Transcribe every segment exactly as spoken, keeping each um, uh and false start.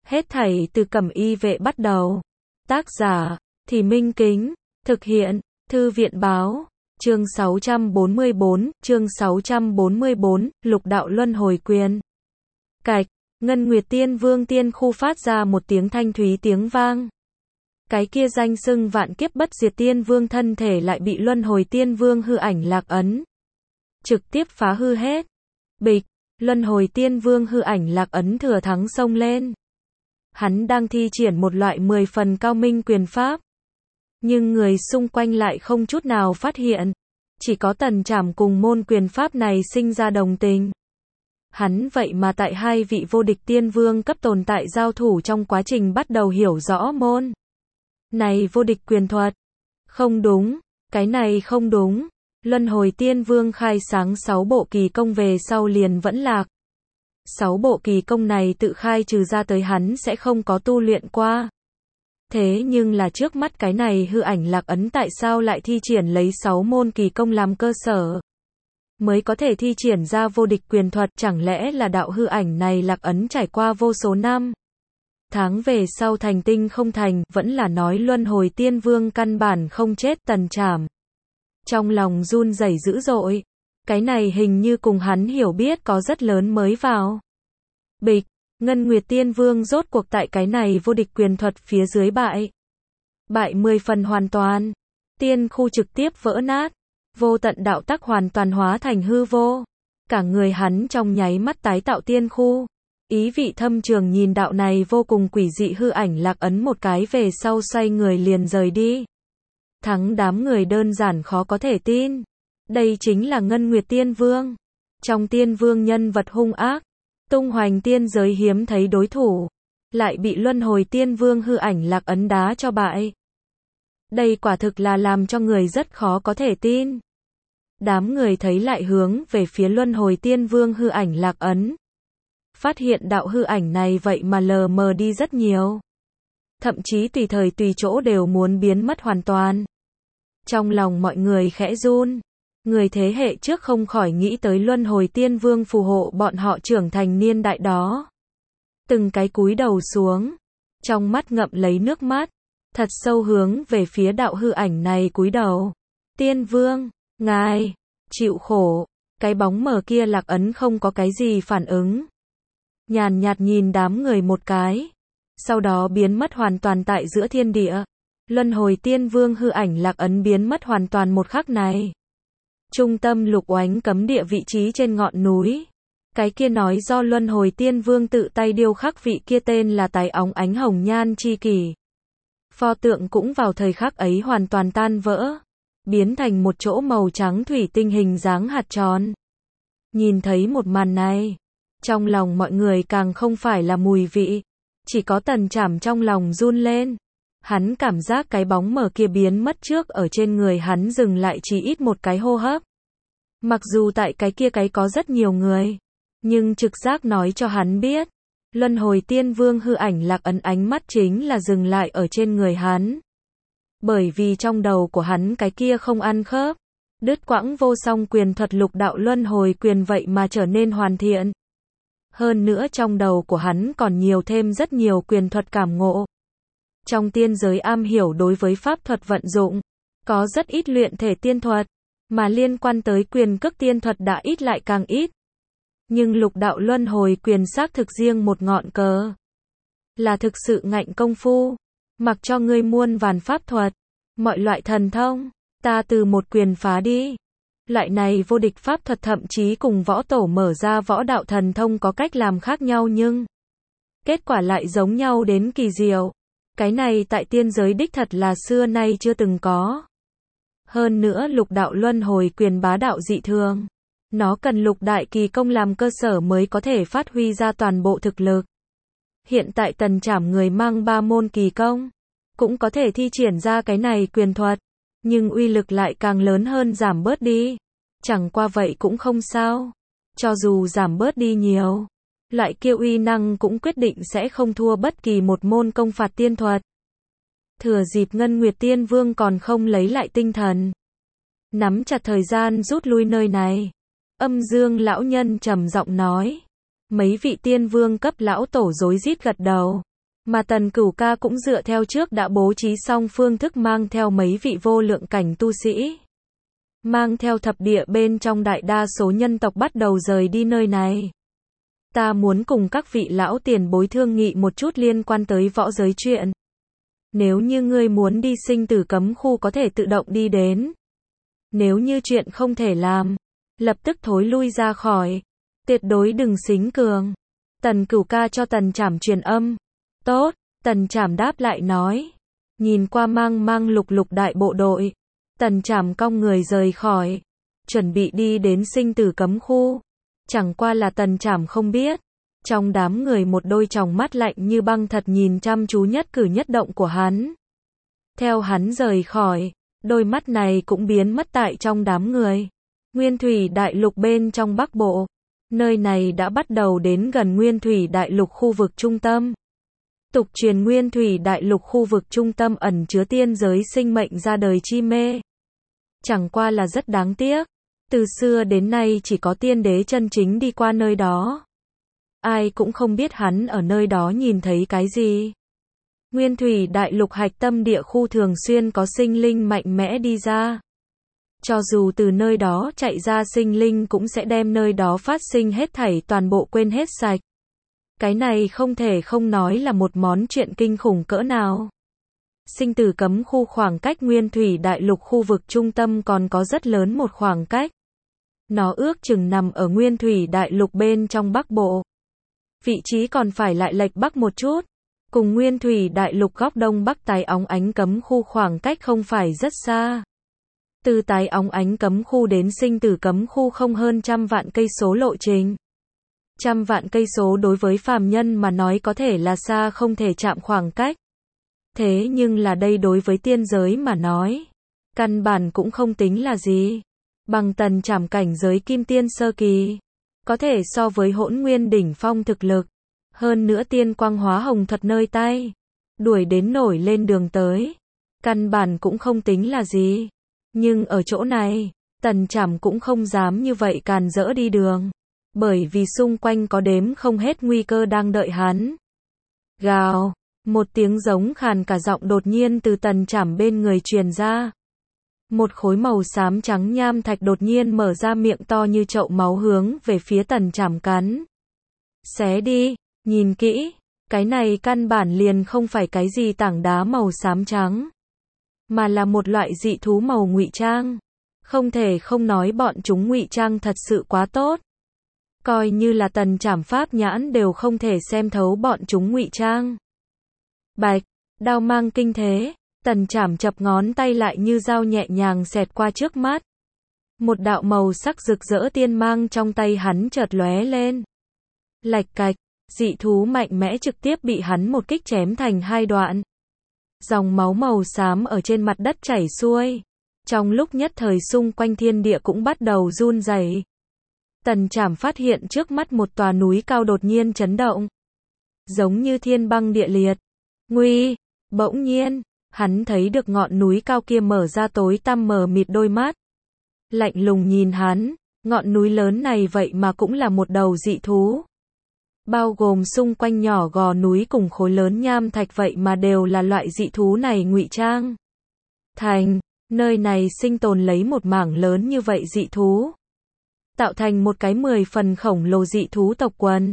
Hết thảy từ Cẩm Y Vệ bắt đầu. Tác giả, Thì Minh Kính. Thực hiện, Thư viện Báo. Chương sáu trăm bốn mươi bốn, chương sáu trăm bốn mươi bốn, Lục đạo luân hồi quyền. Cạch, Ngân Nguyệt Tiên Vương tiên khu phát ra một tiếng thanh thúy tiếng vang. Cái kia danh xưng vạn kiếp bất diệt tiên vương thân thể lại bị luân hồi tiên vương hư ảnh lạc ấn trực tiếp phá hư hết. Bịch, luân hồi tiên vương hư ảnh lạc ấn thừa thắng xông lên. Hắn đang thi triển một loại mười phần cao minh quyền pháp. Nhưng người xung quanh lại không chút nào phát hiện. Chỉ có Tần Trảm cùng môn quyền pháp này sinh ra đồng tình. Hắn vậy mà tại hai vị vô địch tiên vương cấp tồn tại giao thủ trong quá trình bắt đầu hiểu rõ môn này vô địch quyền thuật. Không đúng, cái này không đúng. Luân hồi tiên vương khai sáng sáu bộ kỳ công về sau liền vẫn lạc. Sáu bộ kỳ công này tự khai trừ ra tới hắn sẽ không có tu luyện qua. Thế nhưng là trước mắt cái này hư ảnh lạc ấn tại sao lại thi triển lấy sáu môn kỳ công làm cơ sở mới có thể thi triển ra vô địch quyền thuật, chẳng lẽ là đạo hư ảnh này lạc ấn trải qua vô số năm tháng về sau thành tinh không thành, vẫn là nói luân hồi tiên vương căn bản không chết. Tần Trảm trong lòng run rẩy dữ dội. Cái này hình như cùng hắn hiểu biết có rất lớn mới vào. Bịch, Ngân Nguyệt Tiên Vương rốt cuộc tại cái này vô địch quyền thuật phía dưới bại. Bại mười phần hoàn toàn. Tiên khu trực tiếp vỡ nát. Vô tận đạo tắc hoàn toàn hóa thành hư vô. Cả người hắn trong nháy mắt tái tạo tiên khu. Ý vị thâm trường nhìn đạo này vô cùng quỷ dị hư ảnh lạc ấn một cái về sau xoay người liền rời đi. Thắng đám người đơn giản khó có thể tin. Đây chính là Ngân Nguyệt Tiên Vương. Trong tiên vương nhân vật hung ác. Tung hoành tiên giới hiếm thấy đối thủ. Lại bị luân hồi tiên vương hư ảnh lạc ấn đá cho bại. Đây quả thực là làm cho người rất khó có thể tin. Đám người thấy lại hướng về phía luân hồi tiên vương hư ảnh lạc ấn. Phát hiện đạo hư ảnh này vậy mà lờ mờ đi rất nhiều. Thậm chí tùy thời tùy chỗ đều muốn biến mất hoàn toàn. Trong lòng mọi người khẽ run. Người thế hệ trước không khỏi nghĩ tới luân hồi tiên vương phù hộ bọn họ trưởng thành niên đại đó. Từng cái cúi đầu xuống. Trong mắt ngậm lấy nước mắt. Thật sâu hướng về phía đạo hư ảnh này cúi đầu. Tiên vương, ngài, chịu khổ. Cái bóng mờ kia lạc ấn không có cái gì phản ứng. Nhàn nhạt nhìn đám người một cái. Sau đó biến mất hoàn toàn tại giữa thiên địa. Luân hồi tiên vương hư ảnh lạc ấn biến mất hoàn toàn một khắc này. Trung tâm lục oánh cấm địa vị trí trên ngọn núi. Cái kia nói do luân hồi tiên vương tự tay điêu khắc vị kia tên là Tái óng ánh hồng nhan chi kỷ. Pho tượng cũng vào thời khắc ấy hoàn toàn tan vỡ. Biến thành một chỗ màu trắng thủy tinh hình dáng hạt tròn. Nhìn thấy một màn này. Trong lòng mọi người càng không phải là mùi vị. Chỉ có Tần Trảm trong lòng run lên. Hắn cảm giác cái bóng mờ kia biến mất trước ở trên người hắn dừng lại chỉ ít một cái hô hấp. Mặc dù tại cái kia cái có rất nhiều người. Nhưng trực giác nói cho hắn biết. Luân hồi tiên vương hư ảnh lạc ấn ánh mắt chính là dừng lại ở trên người hắn. Bởi vì trong đầu của hắn cái kia không ăn khớp. Đứt quãng vô song quyền thuật lục đạo luân hồi quyền vậy mà trở nên hoàn thiện. Hơn nữa trong đầu của hắn còn nhiều thêm rất nhiều quyền thuật cảm ngộ. Trong tiên giới am hiểu đối với pháp thuật vận dụng, có rất ít luyện thể tiên thuật, mà liên quan tới quyền cước tiên thuật đã ít lại càng ít. Nhưng lục đạo luân hồi quyền xác thực riêng một ngọn cờ. Là thực sự ngạnh công phu, mặc cho ngươi muôn vàn pháp thuật, mọi loại thần thông, ta từ một quyền phá đi. Loại này vô địch pháp thuật thậm chí cùng võ tổ mở ra võ đạo thần thông có cách làm khác nhau nhưng kết quả lại giống nhau đến kỳ diệu. Cái này tại tiên giới đích thật là xưa nay chưa từng có. Hơn nữa lục đạo luân hồi quyền bá đạo dị thường. Nó cần lục đại kỳ công làm cơ sở mới có thể phát huy ra toàn bộ thực lực. Hiện tại Tần Trảm người mang ba môn kỳ công. Cũng có thể thi triển ra cái này quyền thuật. Nhưng uy lực lại càng lớn hơn giảm bớt đi. Chẳng qua vậy cũng không sao. Cho dù giảm bớt đi nhiều. Loại kia uy năng cũng quyết định sẽ không thua bất kỳ một môn công phạt tiên thuật. Thừa dịp Ngân Nguyệt Tiên Vương còn không lấy lại tinh thần. Nắm chặt thời gian rút lui nơi này. Âm Dương lão nhân trầm giọng nói. Mấy vị tiên vương cấp lão tổ rối rít gật đầu. Mà Tần Cửu Ca cũng dựa theo trước đã bố trí xong phương thức mang theo mấy vị vô lượng cảnh tu sĩ. Mang theo thập địa bên trong đại đa số nhân tộc bắt đầu rời đi nơi này. Ta muốn cùng các vị lão tiền bối thương nghị một chút liên quan tới võ giới chuyện. Nếu như ngươi muốn đi sinh tử cấm khu có thể tự động đi đến. Nếu như chuyện không thể làm, lập tức thối lui ra khỏi. Tuyệt đối đừng xính cường. Tần Cửu Ca cho Tần Trảm truyền âm. Tốt, Tần Trảm đáp lại nói. Nhìn qua mang mang lục lục đại bộ đội. Tần Trảm cong người rời khỏi. Chuẩn bị đi đến sinh tử cấm khu. Chẳng qua là Tần Trảm không biết. Trong đám người một đôi tròng mắt lạnh như băng thật nhìn chăm chú nhất cử nhất động của hắn. Theo hắn rời khỏi, đôi mắt này cũng biến mất tại trong đám người. Nguyên Thủy Đại Lục bên trong Bắc Bộ. Nơi này đã bắt đầu đến gần Nguyên Thủy Đại Lục khu vực trung tâm. Tục truyền Nguyên Thủy Đại Lục khu vực trung tâm ẩn chứa tiên giới sinh mệnh ra đời chi mê. Chẳng qua là rất đáng tiếc. Từ xưa đến nay chỉ có tiên đế chân chính đi qua nơi đó. Ai cũng không biết hắn ở nơi đó nhìn thấy cái gì. Nguyên Thủy Đại Lục hạch tâm địa khu thường xuyên có sinh linh mạnh mẽ đi ra. Cho dù từ nơi đó chạy ra sinh linh cũng sẽ đem nơi đó phát sinh hết thảy toàn bộ quên hết sạch. Cái này không thể không nói là một món chuyện kinh khủng cỡ nào. Sinh tử cấm khu khoảng cách Nguyên Thủy Đại Lục khu vực trung tâm còn có rất lớn một khoảng cách. Nó ước chừng nằm ở Nguyên Thủy Đại Lục bên trong Bắc Bộ. Vị trí còn phải lại lệch bắc một chút. Cùng Nguyên Thủy Đại Lục góc đông bắc tái óng ánh cấm khu khoảng cách không phải rất xa. Từ tái óng ánh cấm khu đến sinh tử cấm khu không hơn trăm vạn cây số lộ trình. Trăm vạn cây số đối với phàm nhân mà nói có thể là xa không thể chạm khoảng cách. Thế nhưng là đây đối với tiên giới mà nói, căn bản cũng không tính là gì. Bằng Tần Trảm cảnh giới kim tiên sơ kỳ, có thể so với hỗn nguyên đỉnh phong thực lực. Hơn nữa tiên quang hóa hồng thuật nơi tay, đuổi đến nổi lên đường tới. Căn bản cũng không tính là gì. Nhưng ở chỗ này, Tần Trảm cũng không dám như vậy càn rỡ đi đường. Bởi vì xung quanh có đếm không hết nguy cơ đang đợi hắn. Gào, một tiếng giống khàn cả giọng đột nhiên từ Tần Trảm bên người truyền ra. Một khối màu xám trắng nham thạch đột nhiên mở ra miệng to như chậu máu hướng về phía Tần Trảm cắn. Xé đi, nhìn kỹ, cái này căn bản liền không phải cái gì tảng đá màu xám trắng, mà là một loại dị thú màu ngụy trang. Không thể không nói bọn chúng ngụy trang thật sự quá tốt. Coi như là Tần Trảm pháp nhãn đều không thể xem thấu bọn chúng ngụy trang. Bạch, đao mang kinh thế, Tần Trảm chập ngón tay lại như dao nhẹ nhàng xẹt qua trước mắt. Một đạo màu sắc rực rỡ tiên mang trong tay hắn chợt lóe lên. Lạch cạch, dị thú mạnh mẽ trực tiếp bị hắn một kích chém thành hai đoạn. Dòng máu màu xám ở trên mặt đất chảy xuôi. Trong lúc nhất thời xung quanh thiên địa cũng bắt đầu run rẩy. Tần Trảm phát hiện trước mắt một tòa núi cao đột nhiên chấn động. Giống như thiên băng địa liệt. Nguy, bỗng nhiên, hắn thấy được ngọn núi cao kia mở ra tối tăm mờ mịt đôi mắt. Lạnh lùng nhìn hắn, ngọn núi lớn này vậy mà cũng là một đầu dị thú. Bao gồm xung quanh nhỏ gò núi cùng khối lớn nham thạch vậy mà đều là loại dị thú này ngụy trang. Thành, nơi này sinh tồn lấy một mảng lớn như vậy dị thú. Tạo thành một cái mười phần khổng lồ dị thú tộc quần.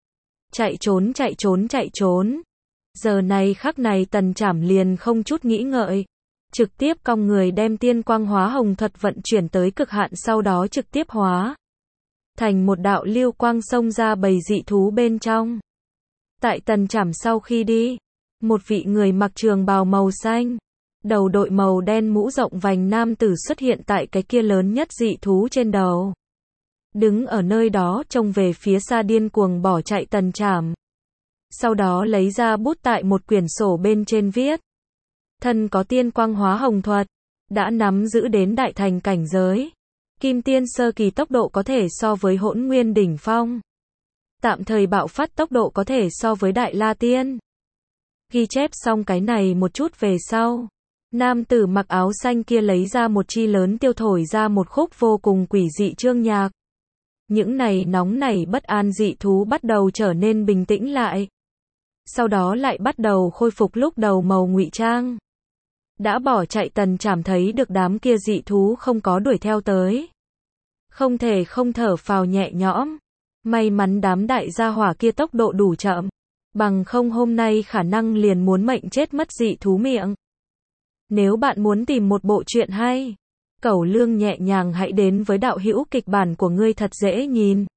Chạy trốn chạy trốn chạy trốn. Giờ này khắc này Tần Trảm liền không chút nghĩ ngợi. Trực tiếp cong người đem tiên quang hóa hồng thuật vận chuyển tới cực hạn sau đó trực tiếp hóa. Thành một đạo lưu quang xông ra bầy dị thú bên trong. Tại Tần Trảm sau khi đi, một vị người mặc trường bào màu xanh, đầu đội màu đen mũ rộng vành nam tử xuất hiện tại cái kia lớn nhất dị thú trên đầu. Đứng ở nơi đó trông về phía xa điên cuồng bỏ chạy Tần Trảm. Sau đó lấy ra bút tại một quyển sổ bên trên viết. Thân có tiên quang hóa hồng thuật, đã nắm giữ đến đại thành cảnh giới. Kim tiên sơ kỳ tốc độ có thể so với hỗn nguyên đỉnh phong. Tạm thời bạo phát tốc độ có thể so với đại la tiên. Ghi chép xong cái này một chút về sau. Nam tử mặc áo xanh kia lấy ra một chi lớn tiêu thổi ra một khúc vô cùng quỷ dị chương nhạc. Những này nóng nảy bất an dị thú bắt đầu trở nên bình tĩnh lại. sau đó lại bắt đầu khôi phục lúc đầu màu ngụy trang. Đã bỏ chạy Tần Trảm thấy được đám kia dị thú không có đuổi theo tới. Không thể không thở phào nhẹ nhõm. May mắn đám đại gia hỏa kia tốc độ đủ chậm. Bằng không hôm nay khả năng liền muốn mệnh chết mất dị thú miệng. Nếu bạn muốn tìm một bộ truyện hay, Cẩu Lương nhẹ nhàng hãy đến với đạo hữu kịch bản của ngươi thật dễ nhìn.